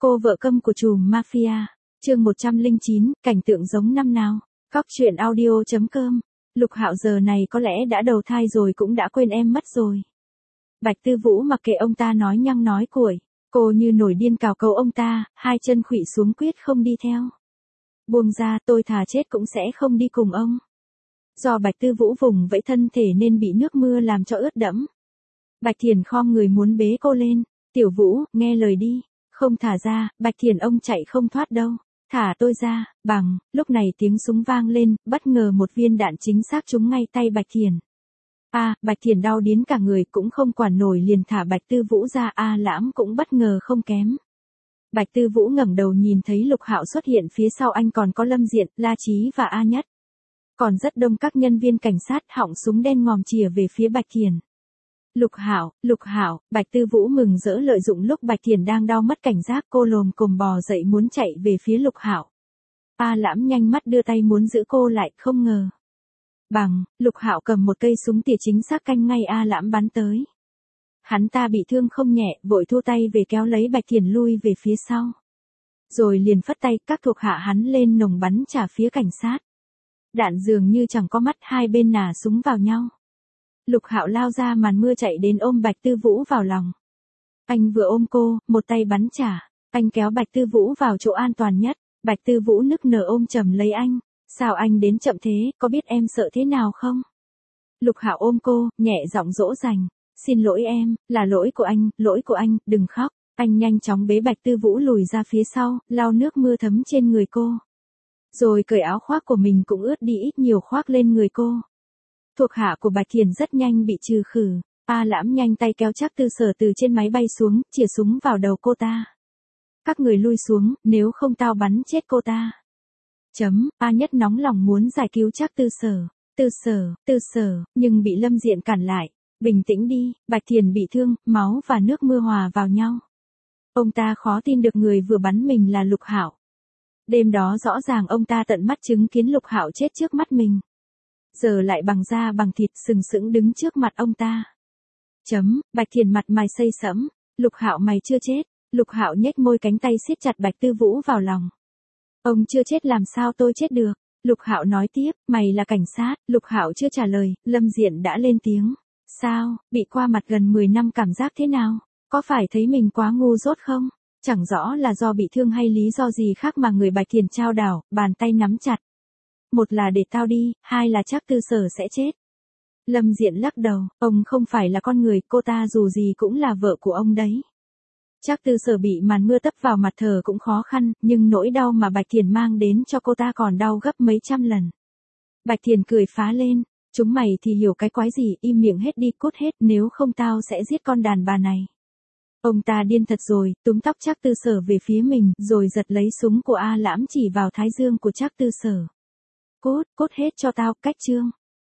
Cô vợ câm của trùm mafia. Chương 109, cảnh tượng giống năm nào. Cóc truyện audio.com. Lục Hạo giờ này có lẽ đã đầu thai rồi cũng đã quên em mất rồi. Bạch Tư Vũ mặc kệ ông ta nói nhăng nói cuội, cô như nổi điên cào cấu ông ta, hai chân khuỵu xuống quyết không đi theo. Buông ra, tôi thà chết cũng sẽ không đi cùng ông. Do Bạch Tư Vũ vùng vẫy thân thể nên bị nước mưa làm cho ướt đẫm. Bạch Thiền khom người muốn bế cô lên. Tiểu Vũ, nghe lời đi. Không thả ra, Bạch Thiền ông chạy không thoát đâu. Thả tôi ra, bằng, lúc này tiếng súng vang lên, bất ngờ một viên đạn chính xác trúng ngay tay Bạch Thiền. Bạch Thiền đau điến cả người cũng không quản nổi liền thả Bạch Tư Vũ ra. Lãm cũng bất ngờ không kém. Bạch Tư Vũ ngẩng đầu nhìn thấy Lục Hạo xuất hiện phía sau anh còn có Lâm Diện, La Chí và A Nhất. Còn rất đông các nhân viên cảnh sát họng súng đen ngòm chìa về phía Bạch Thiền. Lục Hạo, Bạch Tư Vũ mừng rỡ lợi dụng lúc Bạch Thiền đang đau mất cảnh giác, cô lồm cồm bò dậy muốn chạy về phía Lục Hạo. Lãm nhanh mắt đưa tay muốn giữ cô lại, không ngờ. Lục Hạo cầm một cây súng tỉa chính xác canh ngay Lãm bắn tới. Hắn ta bị thương không nhẹ, vội thu tay về kéo lấy Bạch Thiền lui về phía sau. Rồi liền phất tay, các thuộc hạ hắn lên nòng bắn trả phía cảnh sát. Đạn dường như chẳng có mắt, hai bên nả súng vào nhau. Lục Hạo lao ra màn mưa chạy đến ôm Bạch Tư Vũ vào lòng. Anh vừa ôm cô, một tay bắn trả, anh kéo Bạch Tư Vũ vào chỗ an toàn nhất. Bạch Tư Vũ nức nở ôm chầm lấy anh. Sao anh đến chậm thế, có biết em sợ thế nào không? Lục Hạo ôm cô, nhẹ giọng dỗ dành. Xin lỗi em, là lỗi của anh, đừng khóc. Anh nhanh chóng bế Bạch Tư Vũ lùi ra phía sau, lau nước mưa thấm trên người cô. Rồi cởi áo khoác của mình cũng ướt đi ít nhiều khoác lên người cô. Thuộc hạ của Bạch Thiền rất nhanh bị trừ khử. Lãm nhanh tay kéo Trác Tư Sở từ trên máy bay xuống, chĩa súng vào đầu cô ta. Các người lui xuống, nếu không tao bắn chết cô ta. A Nhất nóng lòng muốn giải cứu Trác Tư Sở, nhưng bị Lâm Diện cản lại. Bình tĩnh đi, Bạch Thiền bị thương, máu và nước mưa hòa vào nhau. Ông ta khó tin được người vừa bắn mình là Lục Hạo. Đêm đó rõ ràng ông ta tận mắt chứng kiến Lục Hạo chết trước mắt mình. Giờ lại bằng da bằng thịt sừng sững đứng trước mặt ông ta. Bạch Thiền mặt mày xây sẫm. Lục Hạo mày chưa chết. Lục Hạo nhếch môi, cánh tay siết chặt Bạch Tư Vũ vào lòng. Ông chưa chết làm sao tôi chết được? Lục Hạo nói tiếp, mày là cảnh sát. Lục Hạo chưa trả lời, Lâm Diện đã lên tiếng. Sao, bị qua mặt gần 10 năm cảm giác thế nào? Có phải thấy mình quá ngu dốt không? Chẳng rõ là do bị thương hay lý do gì khác mà người Bạch Thiền trao đảo, bàn tay nắm chặt. Một là để tao đi, hai là Trác Tư Sở sẽ chết. Lâm Diện lắc đầu, ông không phải là con người, cô ta dù gì cũng là vợ của ông đấy. Trác Tư Sở bị màn mưa tấp vào mặt thở cũng khó khăn, nhưng nỗi đau mà Bạch Thiền mang đến cho cô ta còn đau gấp mấy trăm lần. Bạch Thiền cười phá lên, chúng mày thì hiểu cái quái gì, im miệng hết đi, cút hết, nếu không tao sẽ giết con đàn bà này. Ông ta điên thật rồi, túm tóc Trác Tư Sở về phía mình, rồi giật lấy súng của Lãm chỉ vào thái dương của Trác Tư Sở. Cút hết cho tao, cách chương.